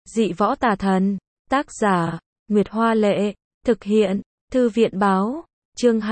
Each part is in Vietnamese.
Dị võ tà thần. Tác giả, Nguyệt Hoa Lệ. Thực hiện, Thư viện Báo. Chương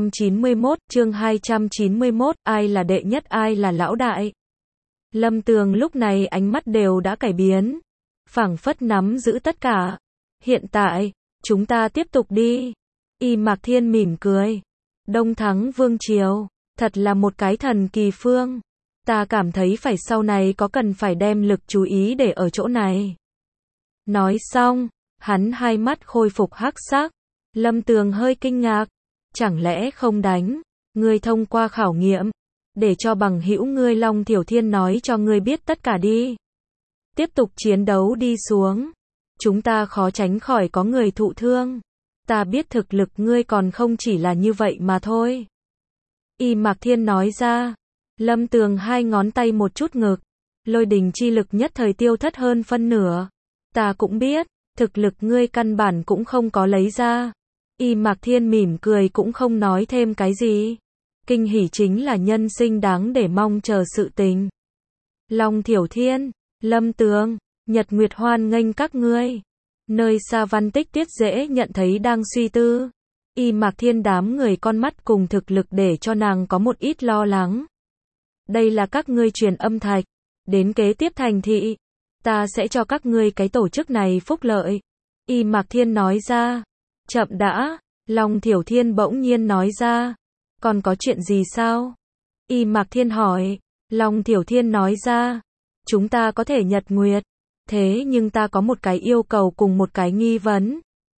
291, ai là đệ nhất ai là lão đại. Lâm Tường lúc này ánh mắt đều đã cải biến. Phảng phất nắm giữ tất cả. Hiện tại, chúng ta tiếp tục đi. Y Mạc Thiên mỉm cười. Đông Thắng Vương Triều, thật là một cái thần kỳ phương. Ta cảm thấy phải sau này có cần phải đem lực chú ý để ở chỗ này. Nói xong, hắn hai mắt khôi phục hắc sắc. Lâm Tường hơi kinh ngạc. Chẳng lẽ không đánh? Ngươi thông qua khảo nghiệm, để cho bằng hữu ngươi Long Thiểu Thiên nói cho ngươi biết tất cả đi. Tiếp tục chiến đấu đi xuống. Chúng ta khó tránh khỏi có người thụ thương. Ta biết thực lực ngươi còn không chỉ là như vậy mà thôi. Y Mạc Thiên nói ra. Lâm Tường hai ngón tay một chút ngực. Lôi đình chi lực nhất thời tiêu thất hơn phân nửa. Ta cũng biết, thực lực ngươi căn bản cũng không có lấy ra. Y Mạc Thiên mỉm cười cũng không nói thêm cái gì. Kinh hỉ chính là nhân sinh đáng để mong chờ sự tình. Long Thiểu Thiên, Lâm Tường, Nhật Nguyệt hoan nghênh các ngươi. Nơi xa Văn Tích Tiết dễ nhận thấy đang suy tư. Y Mạc Thiên đám người con mắt cùng thực lực để cho nàng có một ít lo lắng. Đây là các ngươi truyền âm thạch. Đến kế tiếp thành thị, ta sẽ cho các ngươi cái tổ chức này phúc lợi. Y Mạc Thiên nói ra. Chậm đã, Long Thiểu Thiên bỗng nhiên nói ra. Còn có chuyện gì sao? Y Mạc Thiên hỏi. Long Thiểu Thiên nói ra. Chúng ta có thể nhật nguyệt. Thế nhưng ta có một cái yêu cầu cùng một cái nghi vấn.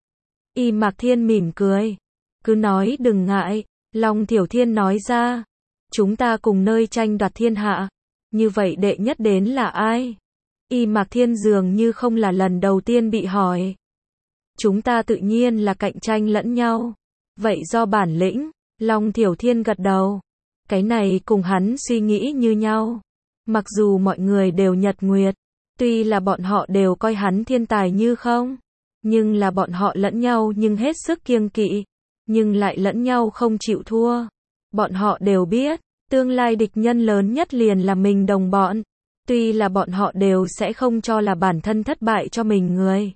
Y Mạc Thiên mỉm cười. Cứ nói đừng ngại. Long Thiểu Thiên nói ra. Chúng ta cùng nơi tranh đoạt thiên hạ. Như vậy đệ nhất đến là ai? Y Mạc Thiên dường như không là lần đầu tiên bị hỏi. Chúng ta tự nhiên là cạnh tranh lẫn nhau. Vậy do bản lĩnh. Long Thiểu Thiên gật đầu. Cái này cùng hắn suy nghĩ như nhau. Mặc dù mọi người đều nhật nguyệt. Tuy là bọn họ đều coi hắn thiên tài như không. Nhưng là bọn họ lẫn nhau nhưng hết sức kiêng kỵ. Nhưng lại lẫn nhau không chịu thua. Bọn họ đều biết. Tương lai địch nhân lớn nhất liền là mình đồng bọn. Tuy là bọn họ đều sẽ không cho là bản thân thất bại cho mình người.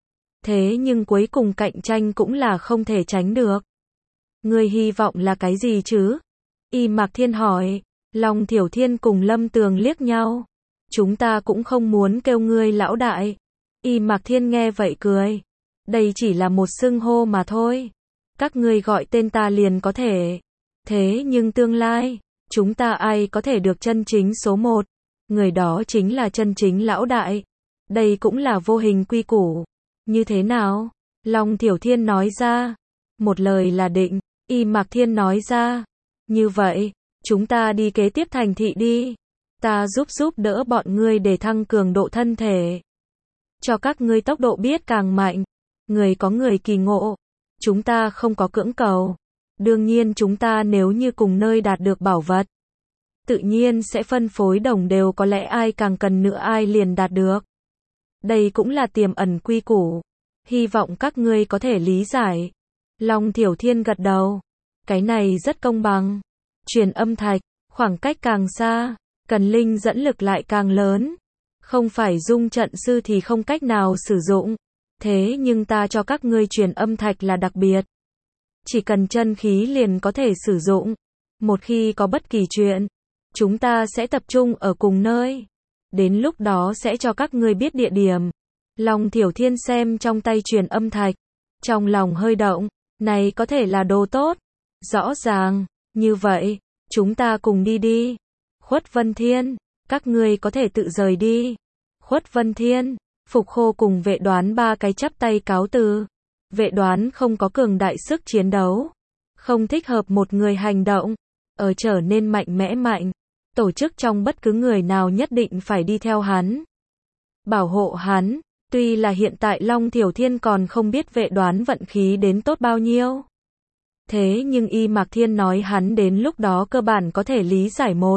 Thế nhưng cuối cùng cạnh tranh cũng là không thể tránh được. Ngươi hy vọng là cái gì chứ? Y Mạc Thiên hỏi. Long Thiểu Thiên cùng Lâm Tường liếc nhau. Chúng ta cũng không muốn kêu ngươi lão đại. Y Mạc Thiên nghe vậy cười. Đây chỉ là một xưng hô mà thôi. Các ngươi gọi tên ta liền có thể. Thế nhưng tương lai, chúng ta ai có thể được chân chính số một? Người đó chính là chân chính lão đại. Đây cũng là vô hình quy củ. Như thế nào? Long Thiểu Thiên nói ra. Một lời là định. Y Mạc Thiên nói ra. Như vậy, chúng ta đi kế tiếp thành thị đi. Ta giúp đỡ bọn ngươi để thăng cường độ thân thể. Cho các ngươi tốc độ biết càng mạnh. Người có người kỳ ngộ. Chúng ta không có cưỡng cầu. Đương nhiên chúng ta nếu như cùng nơi đạt được bảo vật. Tự nhiên sẽ phân phối đồng đều, có lẽ ai càng cần nữa ai liền đạt được. Đây cũng là tiềm ẩn quy củ. Hy vọng các ngươi có thể lý giải. Long Thiểu Thiên gật đầu. Cái này rất công bằng. Truyền âm thạch, khoảng cách càng xa, cần linh dẫn lực lại càng lớn. Không phải dung trận sư thì không cách nào sử dụng. Thế nhưng ta cho các ngươi truyền âm thạch là đặc biệt. Chỉ cần chân khí liền có thể sử dụng. Một khi có bất kỳ chuyện, chúng ta sẽ tập trung ở cùng nơi. Đến lúc đó sẽ cho các ngươi biết địa điểm. Long Thiểu Thiên xem trong tay truyền âm thạch. Trong lòng hơi động. Này có thể là đồ tốt. Rõ ràng. Như vậy, chúng ta cùng đi đi. Khuất Vân Thiên, các ngươi có thể tự rời đi. Khuất Vân Thiên, Phục Khô cùng Vệ Đoán ba cái chắp tay cáo từ. Vệ Đoán không có cường đại sức chiến đấu. Không thích hợp một người hành động. Ở trở nên mạnh mẽ mạnh. Tổ chức trong bất cứ người nào nhất định phải đi theo hắn. Bảo hộ hắn. Tuy là hiện tại Long Thiểu Thiên còn không biết Vệ Đoán vận khí đến tốt bao nhiêu. Thế nhưng Y Mạc Thiên nói hắn đến lúc đó cơ bản có thể lý giải một.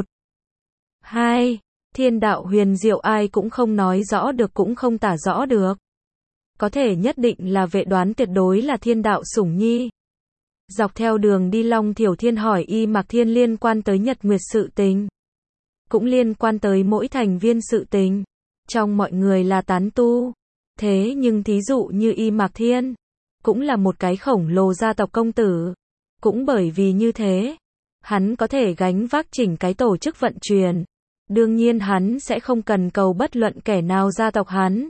Hai, thiên đạo huyền diệu ai cũng không nói rõ được cũng không tả rõ được. Có thể nhất định là Vệ Đoán tuyệt đối là thiên đạo sủng nhi. Dọc theo đường đi Long Thiểu Thiên hỏi Y Mạc Thiên liên quan tới Nhật Nguyệt sự tình. Cũng liên quan tới mỗi thành viên sự tình. Trong mọi người là tán tu. Thế nhưng thí dụ như Y Mạc Thiên, cũng là một cái khổng lồ gia tộc công tử. Cũng bởi vì như thế, hắn có thể gánh vác chỉnh cái tổ chức vận chuyển. Đương nhiên hắn sẽ không cần cầu bất luận kẻ nào gia tộc hắn.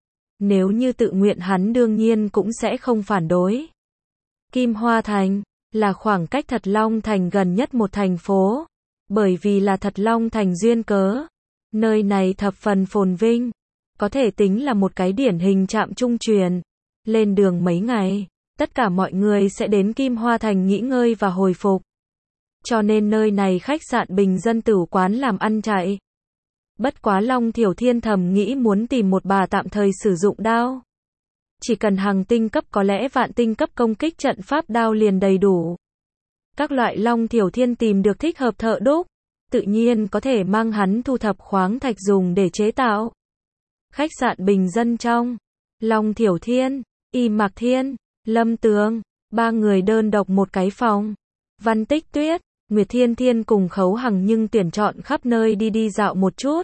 Nếu như tự nguyện hắn đương nhiên cũng sẽ không phản đối. Kim Hoa Thành là khoảng cách Thật Long Thành gần nhất một thành phố. Bởi vì là Thật Long Thành duyên cớ, nơi này thập phần phồn vinh, có thể tính là một cái điển hình trạm trung truyền. Lên đường mấy ngày, tất cả mọi người sẽ đến Kim Hoa Thành nghỉ ngơi và hồi phục. Cho nên nơi này khách sạn bình dân tử quán làm ăn chạy. Bất quá Long Thiểu Thiên thầm nghĩ muốn tìm một bà tạm thời sử dụng đao. Chỉ cần hàng tinh cấp có lẽ vạn tinh cấp công kích trận pháp đao liền đầy đủ. Các loại Long Thiểu Thiên tìm được thích hợp thợ đúc, tự nhiên có thể mang hắn thu thập khoáng thạch dùng để chế tạo. Khách sạn bình dân trong, Long Thiểu Thiên, Y Mạc Thiên, Lâm Tường, ba người đơn độc một cái phòng. Văn Tích Tuyết, Nguyệt Thiên Thiên cùng Khấu Hằng nhưng tuyển chọn khắp nơi đi dạo một chút.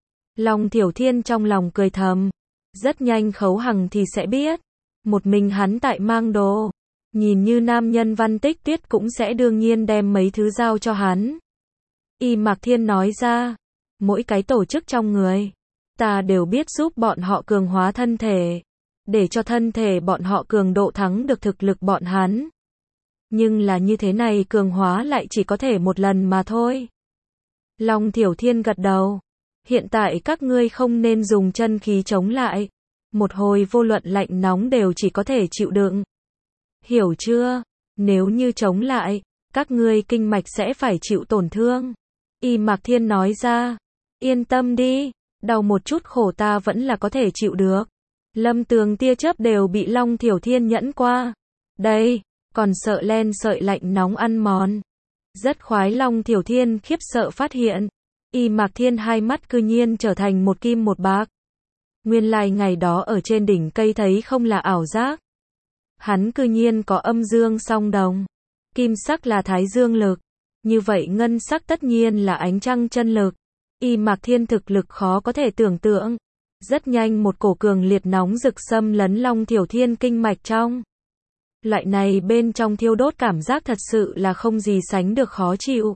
Long Thiểu Thiên trong lòng cười thầm. Rất nhanh Khấu Hằng thì sẽ biết. Một mình hắn tại mang đồ. Nhìn như nam nhân Văn Tích Tuyết cũng sẽ đương nhiên đem mấy thứ giao cho hắn. Y Mạc Thiên nói ra. Mỗi cái tổ chức trong người, ta đều biết giúp bọn họ cường hóa thân thể. Để cho thân thể bọn họ cường độ thắng được thực lực bọn hắn. Nhưng là như thế này cường hóa lại chỉ có thể một lần mà thôi. Long Thiểu Thiên gật đầu. Hiện tại các ngươi không nên dùng chân khí chống lại. Một hồi vô luận lạnh nóng đều chỉ có thể chịu đựng. Hiểu chưa? Nếu như chống lại, các ngươi kinh mạch sẽ phải chịu tổn thương. Y Mạc Thiên nói ra. Yên tâm đi, đau một chút khổ ta vẫn là có thể chịu được. Lâm Tường tia chớp đều bị Long Thiểu Thiên nhẫn qua. Đây, còn sợ len sợi lạnh nóng ăn mòn. Rất khoái Long Thiểu Thiên khiếp sợ phát hiện. Y Mạc Thiên hai mắt cư nhiên trở thành một kim một bạc. Nguyên lai ngày đó ở trên đỉnh cây thấy không là ảo giác. Hắn cư nhiên có âm dương song đồng. Kim sắc là thái dương lực. Như vậy ngân sắc tất nhiên là ánh trăng chân lực. Y Mạc Thiên thực lực khó có thể tưởng tượng. Rất nhanh một cổ cường liệt nóng rực xâm lấn Long Thiểu Thiên kinh mạch trong. Loại này bên trong thiêu đốt cảm giác thật sự là không gì sánh được khó chịu.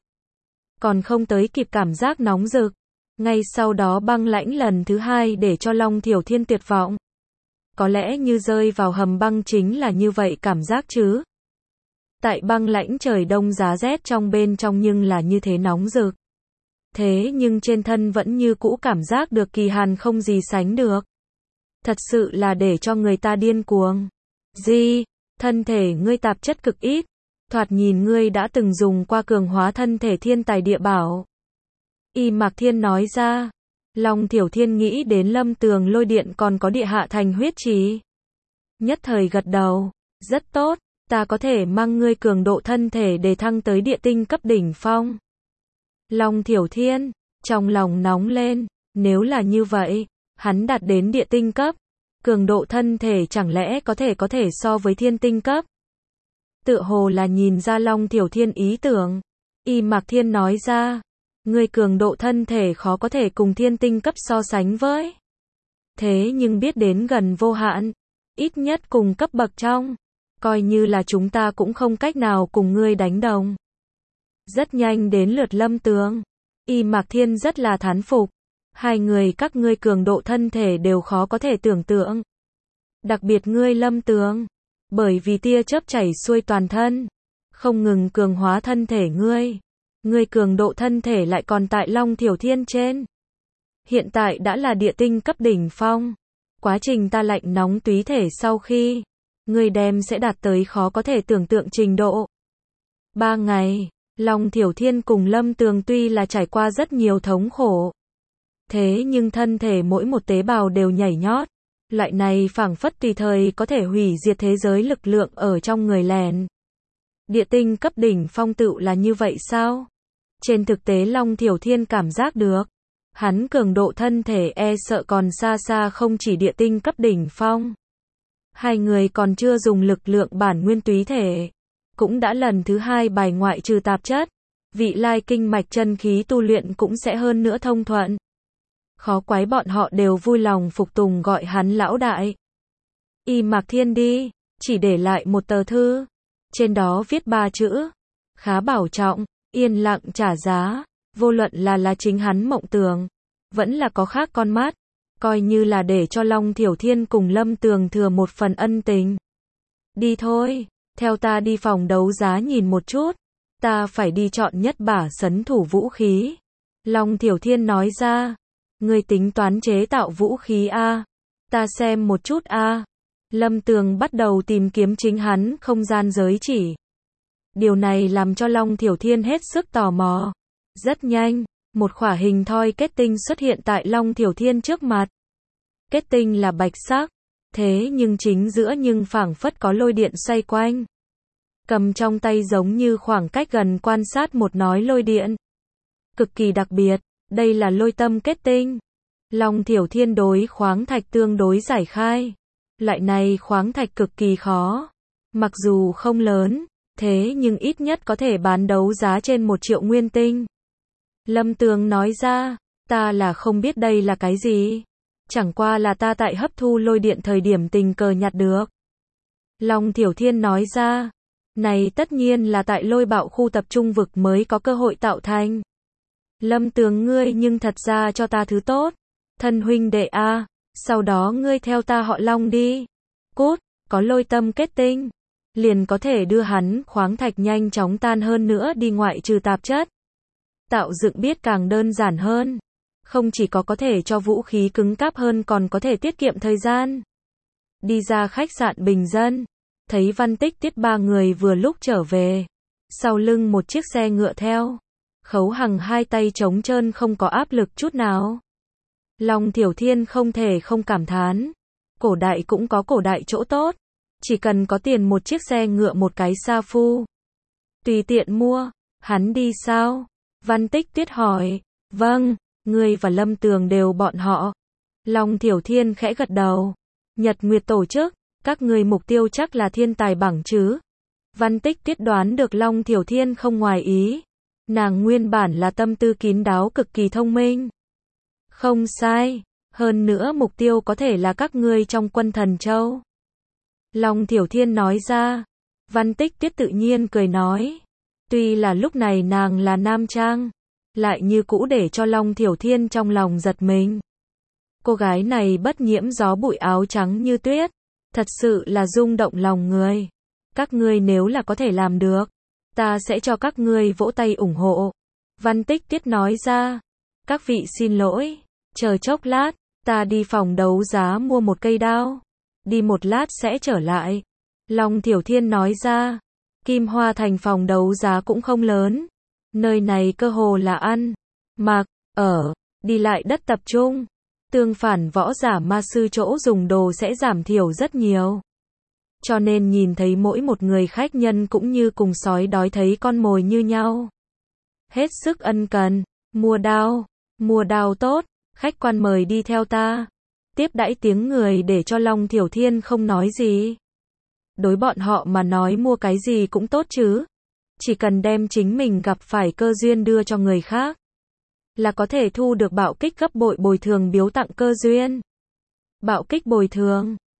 Còn không tới kịp cảm giác nóng rực. Ngay sau đó băng lãnh lần thứ hai để cho Long Thiểu Thiên tuyệt vọng. Có lẽ như rơi vào hầm băng chính là như vậy cảm giác chứ. Tại băng lãnh trời đông giá rét trong bên trong nhưng là như thế nóng rực. Thế nhưng trên thân vẫn như cũ cảm giác được kỳ hàn không gì sánh được. Thật sự là để cho người ta điên cuồng. Gì? Thân thể ngươi tạp chất cực ít. Thoạt nhìn ngươi đã từng dùng qua cường hóa thân thể thiên tài địa bảo. Y Mạc Thiên nói ra. Long Thiểu Thiên nghĩ đến Lâm Tường lôi điện còn có địa hạ thành huyết trì. Nhất thời gật đầu. Rất tốt, ta có thể mang ngươi cường độ thân thể để thăng tới địa tinh cấp đỉnh phong. Long Thiểu Thiên, trong lòng nóng lên. Nếu là như vậy, hắn đạt đến địa tinh cấp. Cường độ thân thể chẳng lẽ có thể so với thiên tinh cấp. Tựa hồ là nhìn ra Long Thiểu Thiên ý tưởng. Y Mạc Thiên nói ra. Ngươi cường độ thân thể khó có thể cùng thiên tinh cấp so sánh với. Thế nhưng biết đến gần vô hạn. Ít nhất cùng cấp bậc trong. Coi như là chúng ta cũng không cách nào cùng ngươi đánh đồng. Rất nhanh đến lượt Lâm Tường. Y Mạc Thiên rất là thán phục. Hai người các ngươi cường độ thân thể đều khó có thể tưởng tượng. Đặc biệt ngươi Lâm Tường. Bởi vì tia chớp chảy xuôi toàn thân. Không ngừng cường hóa thân thể ngươi. Ngươi cường độ thân thể lại còn tại Long Thiểu Thiên trên. Hiện tại đã là địa tinh cấp đỉnh phong. Quá trình ta lạnh nóng túy thể sau khi. Ngươi đem sẽ đạt tới khó có thể tưởng tượng trình độ. 3 ngày. Long Thiểu Thiên cùng Lâm Tường tuy là trải qua rất nhiều thống khổ. Thế nhưng thân thể mỗi một tế bào đều nhảy nhót. Loại này phảng phất tùy thời có thể hủy diệt thế giới lực lượng ở trong người lèn. Địa tinh cấp đỉnh phong tựu là như vậy sao? Trên thực tế Long Thiểu Thiên cảm giác được. Hắn cường độ thân thể e sợ còn xa xa không chỉ địa tinh cấp đỉnh phong. Hai người còn chưa dùng lực lượng bản nguyên túy thể. Cũng đã lần thứ hai bài ngoại trừ tạp chất. Vị lai kinh mạch chân khí tu luyện cũng sẽ hơn nữa thông thuận. Khó quái bọn họ đều vui lòng phục tùng gọi hắn lão đại. Y Mạc Thiên đi, chỉ để lại một tờ thư. Trên đó viết 3 chữ. Khá bảo trọng, yên lặng trả giá. Vô luận là chính hắn Mộng Tường, vẫn là có khác con mắt. Coi như là để cho Long Thiểu Thiên cùng Lâm Tường thừa một phần ân tình. Đi thôi, theo ta đi phòng đấu giá nhìn một chút. Ta phải đi chọn nhất bả sấn thủ vũ khí. Long Thiểu Thiên nói ra. Ngươi tính toán chế tạo vũ khí a? Ta xem một chút a. Lâm Tường bắt đầu tìm kiếm chính hắn không gian giới chỉ. Điều này làm cho Long Thiểu Thiên hết sức tò mò. Rất nhanh, một khỏa hình thoi kết tinh xuất hiện tại Long Thiểu Thiên trước mặt. Kết tinh là bạch sắc, thế nhưng chính giữa nhưng phảng phất có lôi điện xoay quanh. Cầm trong tay giống như khoảng cách gần quan sát một nói lôi điện. Cực kỳ đặc biệt, đây là lôi tâm kết tinh. Long Thiểu Thiên đối khoáng thạch tương đối giải khai. Loại này khoáng thạch cực kỳ khó. Mặc dù không lớn, thế nhưng ít nhất có thể bán đấu giá trên 1 triệu nguyên tinh. Lâm Tường nói ra, ta là không biết đây là cái gì. Chẳng qua là ta tại hấp thu lôi điện thời điểm tình cờ nhặt được. Long Thiểu Thiên nói ra, này tất nhiên là tại lôi bạo khu tập trung vực mới có cơ hội tạo thành. Lâm Tường ngươi nhưng thật ra cho ta thứ tốt. Thân huynh đệ a, sau đó ngươi theo ta họ Long đi. Cút, có lôi tâm kết tinh. Liền có thể đưa hắn khoáng thạch nhanh chóng tan hơn nữa đi ngoại trừ tạp chất. Tạo dựng biết càng đơn giản hơn. Không chỉ có thể cho vũ khí cứng cáp hơn còn có thể tiết kiệm thời gian. Đi ra khách sạn bình dân. Thấy Văn Tích Tiết 3 người vừa lúc trở về. Sau lưng một chiếc xe ngựa theo. Khấu Hằng 2 tay trống trơn không có áp lực chút nào. Long Thiểu Thiên không thể không cảm thán. Cổ đại cũng có cổ đại chỗ tốt. Chỉ cần có tiền một chiếc xe ngựa một cái sa phu. Tùy tiện mua. Hắn đi sao? Văn Tích Tiết hỏi. Vâng, ngươi và Lâm Tường đều bọn họ. Long Thiểu Thiên khẽ gật đầu. Nhật Nguyệt tổ chức, các ngươi mục tiêu chắc là thiên tài bảng chứ. Văn Tích Tiết đoán được Long Thiểu Thiên không ngoài ý. Nàng nguyên bản là tâm tư kín đáo cực kỳ thông minh. Không sai, hơn nữa mục tiêu có thể là các ngươi trong quân Thần Châu. Long Thiểu Thiên nói ra. Văn Tích Tiết tự nhiên cười nói. Tuy là lúc này nàng là nam trang, lại như cũ để cho Long Thiểu Thiên trong lòng giật mình. Cô gái này bất nhiễm gió bụi áo trắng như tuyết, thật sự là rung động lòng người. Các ngươi nếu là có thể làm được, ta sẽ cho các ngươi vỗ tay ủng hộ. Văn Tích Tiết nói ra. Các vị xin lỗi, chờ chốc lát, ta đi phòng đấu giá mua một cây đao. Đi một lát sẽ trở lại. Long Thiểu Thiên nói ra. Kim Hoa Thành phòng đấu giá cũng không lớn. Nơi này cơ hồ là ăn, mặc, ở, đi lại đất tập trung. Tương phản võ giả ma sư chỗ dùng đồ sẽ giảm thiểu rất nhiều. Cho nên nhìn thấy mỗi một người khách nhân cũng như cùng sói đói thấy con mồi như nhau. Hết sức ân cần. Mua đao tốt, khách quan mời đi theo ta. Tiếp đãi tiếng người để cho Long Thiểu Thiên không nói gì. Đối bọn họ mà nói mua cái gì cũng tốt chứ. Chỉ cần đem chính mình gặp phải cơ duyên đưa cho người khác, là có thể thu được bạo kích gấp bội bồi thường biếu tặng cơ duyên. Bạo kích bồi thường,